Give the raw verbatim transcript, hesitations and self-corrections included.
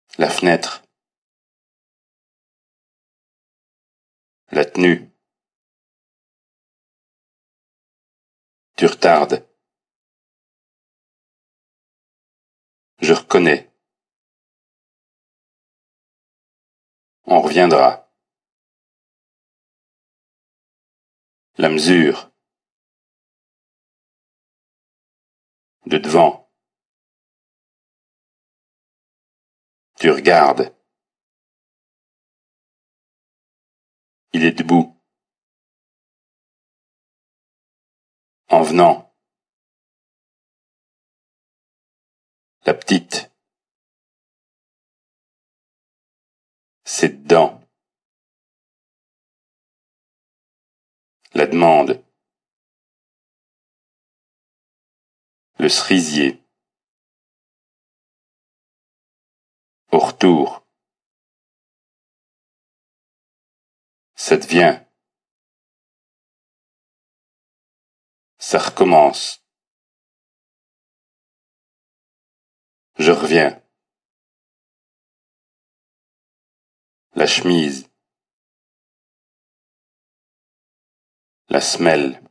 La fenêtre. La tenue. Tu retardes. Je reconnais. On reviendra. La mesure. De devant. Tu regardes. Il est debout. En venant. La petite. C'est dedans. La demande. Le cerisier. Au retour. Ça devient. Ça recommence. Je reviens. La chemise. La semelle.